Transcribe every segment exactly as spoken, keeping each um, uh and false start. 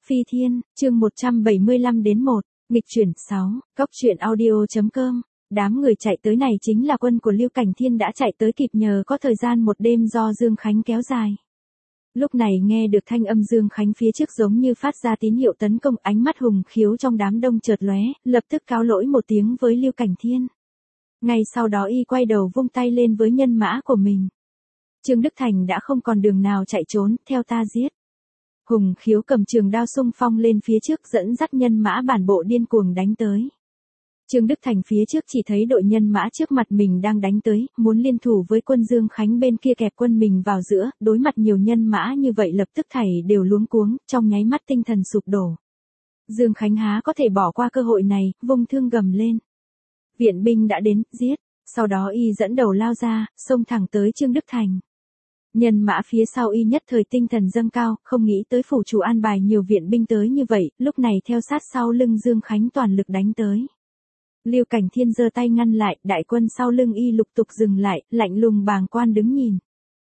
Phi Thiên, chương một trăm bảy mươi lăm đến một, nghịch chuyển sáu, cốc truyện audio.com. Đám người chạy tới này chính là quân của Lưu Cảnh Thiên đã chạy tới kịp nhờ có thời gian một đêm do Dương Khánh kéo dài. Lúc này nghe được thanh âm Dương Khánh phía trước giống như phát ra tín hiệu tấn công, ánh mắt hùng khiếu trong đám đông chợt lóe, lập tức cáo lỗi một tiếng với Lưu Cảnh Thiên. Ngay sau đó y quay đầu vung tay lên với nhân mã của mình. Trương Đức Thành đã không còn đường nào chạy trốn, theo ta giết. Hùng khiếu cầm trường đao xung phong lên phía trước dẫn dắt nhân mã bản bộ điên cuồng đánh tới. Trương Đức Thành phía trước chỉ thấy đội nhân mã trước mặt mình đang đánh tới, muốn liên thủ với quân Dương Khánh bên kia kẹp quân mình vào giữa, đối mặt nhiều nhân mã như vậy lập tức thảy đều luống cuống, trong nháy mắt tinh thần sụp đổ. Dương Khánh há có thể bỏ qua cơ hội này, vung thương gầm lên. Viện binh đã đến, giết, sau đó y dẫn đầu lao ra, xông thẳng tới Trương Đức Thành. Nhân mã phía sau y nhất thời tinh thần dâng cao, không nghĩ tới phủ chủ an bài nhiều viện binh tới như vậy, lúc này theo sát sau lưng Dương Khánh toàn lực đánh tới. Lưu Cảnh Thiên giơ tay ngăn lại, đại quân sau lưng y lục tục dừng lại, lạnh lùng bàng quan đứng nhìn.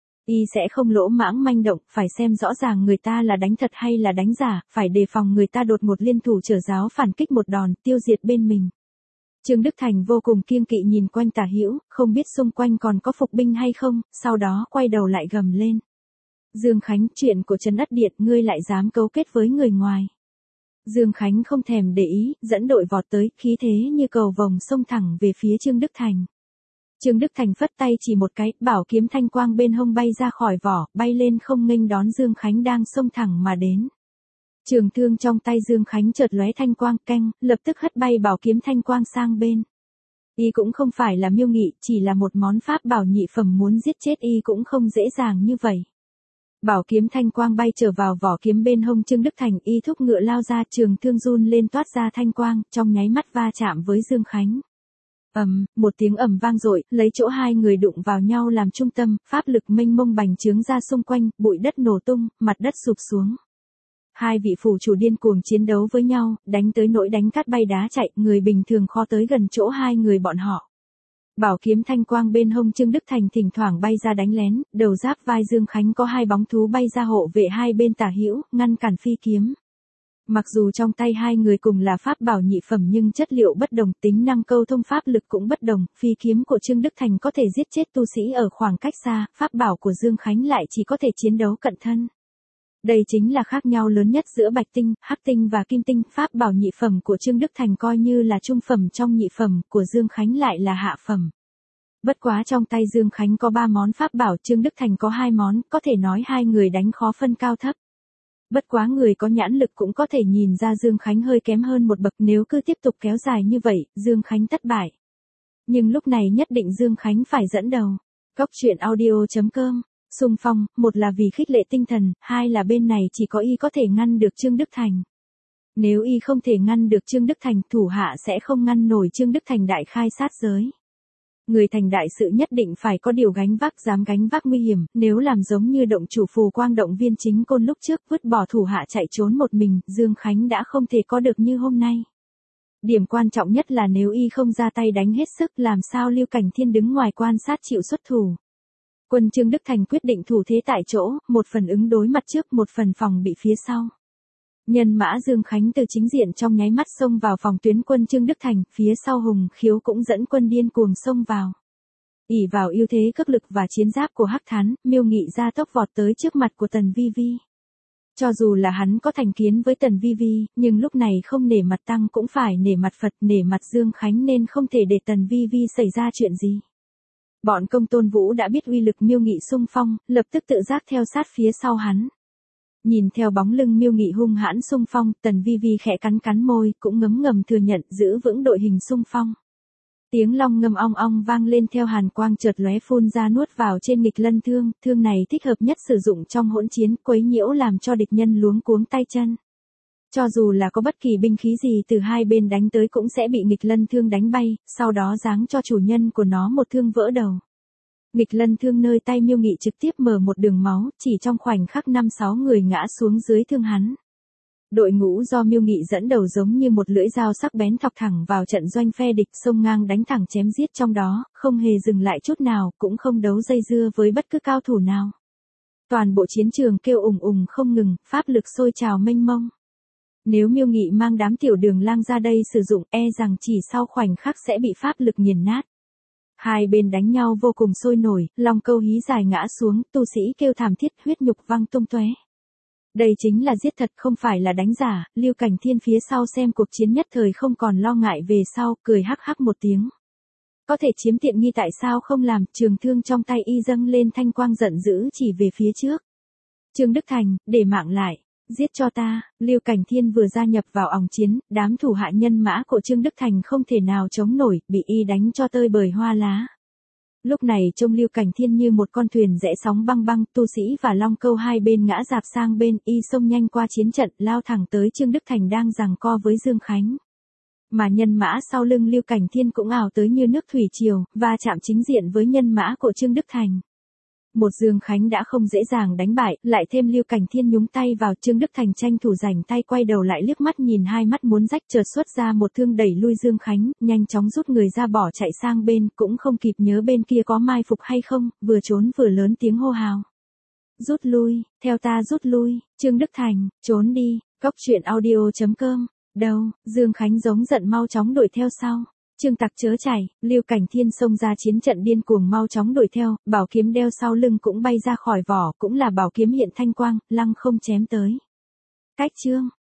Y sẽ không lỗ mãng manh động, phải xem rõ ràng người ta là đánh thật hay là đánh giả, phải đề phòng người ta đột một liên thủ trở giáo phản kích một đòn, tiêu diệt bên mình. Trương Đức Thành vô cùng kiêng kỵ nhìn quanh tả hữu, không biết xung quanh còn có phục binh hay không, sau đó quay đầu lại gầm lên. Dương Khánh, chuyện của Trấn Ất Điện, ngươi lại dám cấu kết với người ngoài. Dương Khánh không thèm để ý, dẫn đội vọt tới, khí thế như cầu vồng xông thẳng về phía Trương Đức Thành. Trương Đức Thành phất tay chỉ một cái, bảo kiếm thanh quang bên hông bay ra khỏi vỏ, bay lên không nghênh đón Dương Khánh đang xông thẳng mà đến. Trường thương trong tay Dương Khánh chợt lóe thanh quang canh, lập tức hất bay bảo kiếm thanh quang sang bên. Y cũng không phải là Miêu Nghị, chỉ là một món pháp bảo nhị phẩm, muốn giết chết y cũng không dễ dàng như vậy. Bảo kiếm thanh quang bay trở vào vỏ kiếm bên hông Trương Đức Thành, y thúc ngựa lao ra, trường thương run lên toát ra thanh quang, trong nháy mắt va chạm với Dương Khánh. Ầm, một tiếng ầm vang dội, lấy chỗ hai người đụng vào nhau làm trung tâm, pháp lực mênh mông bành trướng ra xung quanh, bụi đất nổ tung, mặt đất sụp xuống. Hai vị phủ chủ điên cuồng chiến đấu với nhau, đánh tới nỗi đánh cát bay đá chạy, người bình thường khó tới gần chỗ hai người bọn họ. Bảo kiếm thanh quang bên hông Trương Đức Thành thỉnh thoảng bay ra đánh lén, đầu giáp vai Dương Khánh có hai bóng thú bay ra hộ vệ hai bên tả hữu, ngăn cản phi kiếm. Mặc dù trong tay hai người cùng là pháp bảo nhị phẩm nhưng chất liệu bất đồng, tính năng câu thông pháp lực cũng bất đồng, phi kiếm của Trương Đức Thành có thể giết chết tu sĩ ở khoảng cách xa, pháp bảo của Dương Khánh lại chỉ có thể chiến đấu cận thân. Đây chính là khác nhau lớn nhất giữa bạch tinh, hắc tinh và kim tinh, pháp bảo nhị phẩm của Trương Đức Thành coi như là trung phẩm trong nhị phẩm, của Dương Khánh lại là hạ phẩm. Bất quá trong tay Dương Khánh có ba món pháp bảo, Trương Đức Thành có hai món, có thể nói hai người đánh khó phân cao thấp. Bất quá người có nhãn lực cũng có thể nhìn ra Dương Khánh hơi kém hơn một bậc, nếu cứ tiếp tục kéo dài như vậy, Dương Khánh thất bại. Nhưng lúc này nhất định Dương Khánh phải dẫn đầu. Cốc truyện audio.com. Xung phong, một là vì khích lệ tinh thần, hai là bên này chỉ có y có thể ngăn được Trương Đức Thành. Nếu y không thể ngăn được Trương Đức Thành, thủ hạ sẽ không ngăn nổi Trương Đức Thành đại khai sát giới. Người thành đại sự nhất định phải có điều gánh vác, dám gánh vác nguy hiểm, nếu làm giống như động chủ Phù Quang động viên chính côn lúc trước vứt bỏ thủ hạ chạy trốn một mình, Dương Khánh đã không thể có được như hôm nay. Điểm quan trọng nhất là nếu y không ra tay đánh hết sức, làm sao Lưu Cảnh Thiên đứng ngoài quan sát chịu xuất thủ. Quân Trương Đức Thành quyết định thủ thế tại chỗ, một phần ứng đối mặt trước, một phần phòng bị phía sau. Nhân mã Dương Khánh từ chính diện trong nháy mắt xông vào phòng tuyến quân Trương Đức Thành, phía sau Hùng Khiếu cũng dẫn quân điên cuồng xông vào. ỷ vào ưu thế cước lực và chiến giáp của Hắc Thán, Miêu Nghị ra tốc vọt tới trước mặt của Tần Vi Vi. Cho dù là hắn có thành kiến với Tần Vi Vi, nhưng lúc này không nể mặt tăng cũng phải nể mặt Phật, nể mặt Dương Khánh nên không thể để Tần Vi Vi xảy ra chuyện gì. Bọn Công Tôn Vũ đã biết uy lực Miêu Nghị xung phong, lập tức tự giác theo sát phía sau hắn. Nhìn theo bóng lưng Miêu Nghị hung hãn xung phong, Tần Vi Vi khẽ cắn cắn môi, cũng ngấm ngầm thừa nhận giữ vững đội hình xung phong. Tiếng long ngâm ong ong vang lên theo hàn quang chợt lóe phun ra nuốt vào trên nghịch lân thương, thương này thích hợp nhất sử dụng trong hỗn chiến, quấy nhiễu làm cho địch nhân luống cuống tay chân. Cho dù là có bất kỳ binh khí gì từ hai bên đánh tới cũng sẽ bị nghịch lân thương đánh bay, sau đó giáng cho chủ nhân của nó một thương vỡ đầu. Nghịch lân thương nơi tay Miêu Nghị trực tiếp mở một đường máu, chỉ trong khoảnh khắc năm sáu người ngã xuống dưới thương hắn. Đội ngũ do Miêu Nghị dẫn đầu giống như một lưỡi dao sắc bén thọc thẳng vào trận doanh phe địch, xông ngang đánh thẳng chém giết trong đó, không hề dừng lại chút nào, cũng không đấu dây dưa với bất cứ cao thủ nào. Toàn bộ chiến trường kêu ùng ùng không ngừng, pháp lực sôi trào mênh mông. Nếu Miêu Nghị mang đám tiểu đường lang ra đây sử dụng, e rằng chỉ sau khoảnh khắc sẽ bị pháp lực nghiền nát. Hai bên đánh nhau vô cùng sôi nổi, Long Câu hí dài ngã xuống, tu sĩ kêu thảm thiết, huyết nhục văng tung tóe. Đây chính là giết thật không phải là đánh giả, Lưu Cảnh Thiên phía sau xem cuộc chiến nhất thời không còn lo ngại về sau, cười hắc hắc một tiếng. Có thể chiếm tiện nghi tại sao không làm, trường thương trong tay y dâng lên thanh quang giận dữ chỉ về phía trước. Trương Đức Thành, để mạng lại, giết cho ta, Lưu Cảnh Thiên vừa gia nhập vào òng chiến, đám thủ hạ nhân mã của Trương Đức Thành không thể nào chống nổi, bị y đánh cho tơi bời hoa lá. Lúc này trông Lưu Cảnh Thiên như một con thuyền rẽ sóng băng băng, tu sĩ và Long Câu hai bên ngã dạp sang bên, y xông nhanh qua chiến trận, lao thẳng tới Trương Đức Thành đang giằng co với Dương Khánh. Mà nhân mã sau lưng Lưu Cảnh Thiên cũng ảo tới như nước thủy triều, và chạm chính diện với nhân mã của Trương Đức Thành. Một Dương Khánh đã không dễ dàng đánh bại, lại thêm Lưu Cảnh Thiên nhúng tay vào, Trương Đức Thành tranh thủ rảnh tay quay đầu lại liếc mắt nhìn hai mắt muốn rách, chợt xuất ra một thương đẩy lui Dương Khánh, nhanh chóng rút người ra bỏ chạy sang bên, cũng không kịp nhớ bên kia có mai phục hay không, vừa trốn vừa lớn tiếng hô hào. Rút lui, theo ta rút lui, Trương Đức Thành, trốn đi, cóc truyện audio chấm com, đâu, Dương Khánh giống giận mau chóng đuổi theo sau. Trương Tặc chớ chạy, Lưu Cảnh Thiên xông ra chiến trận điên cuồng mau chóng đuổi theo, bảo kiếm đeo sau lưng cũng bay ra khỏi vỏ, cũng là bảo kiếm hiện thanh quang, lăng không chém tới. Cách chương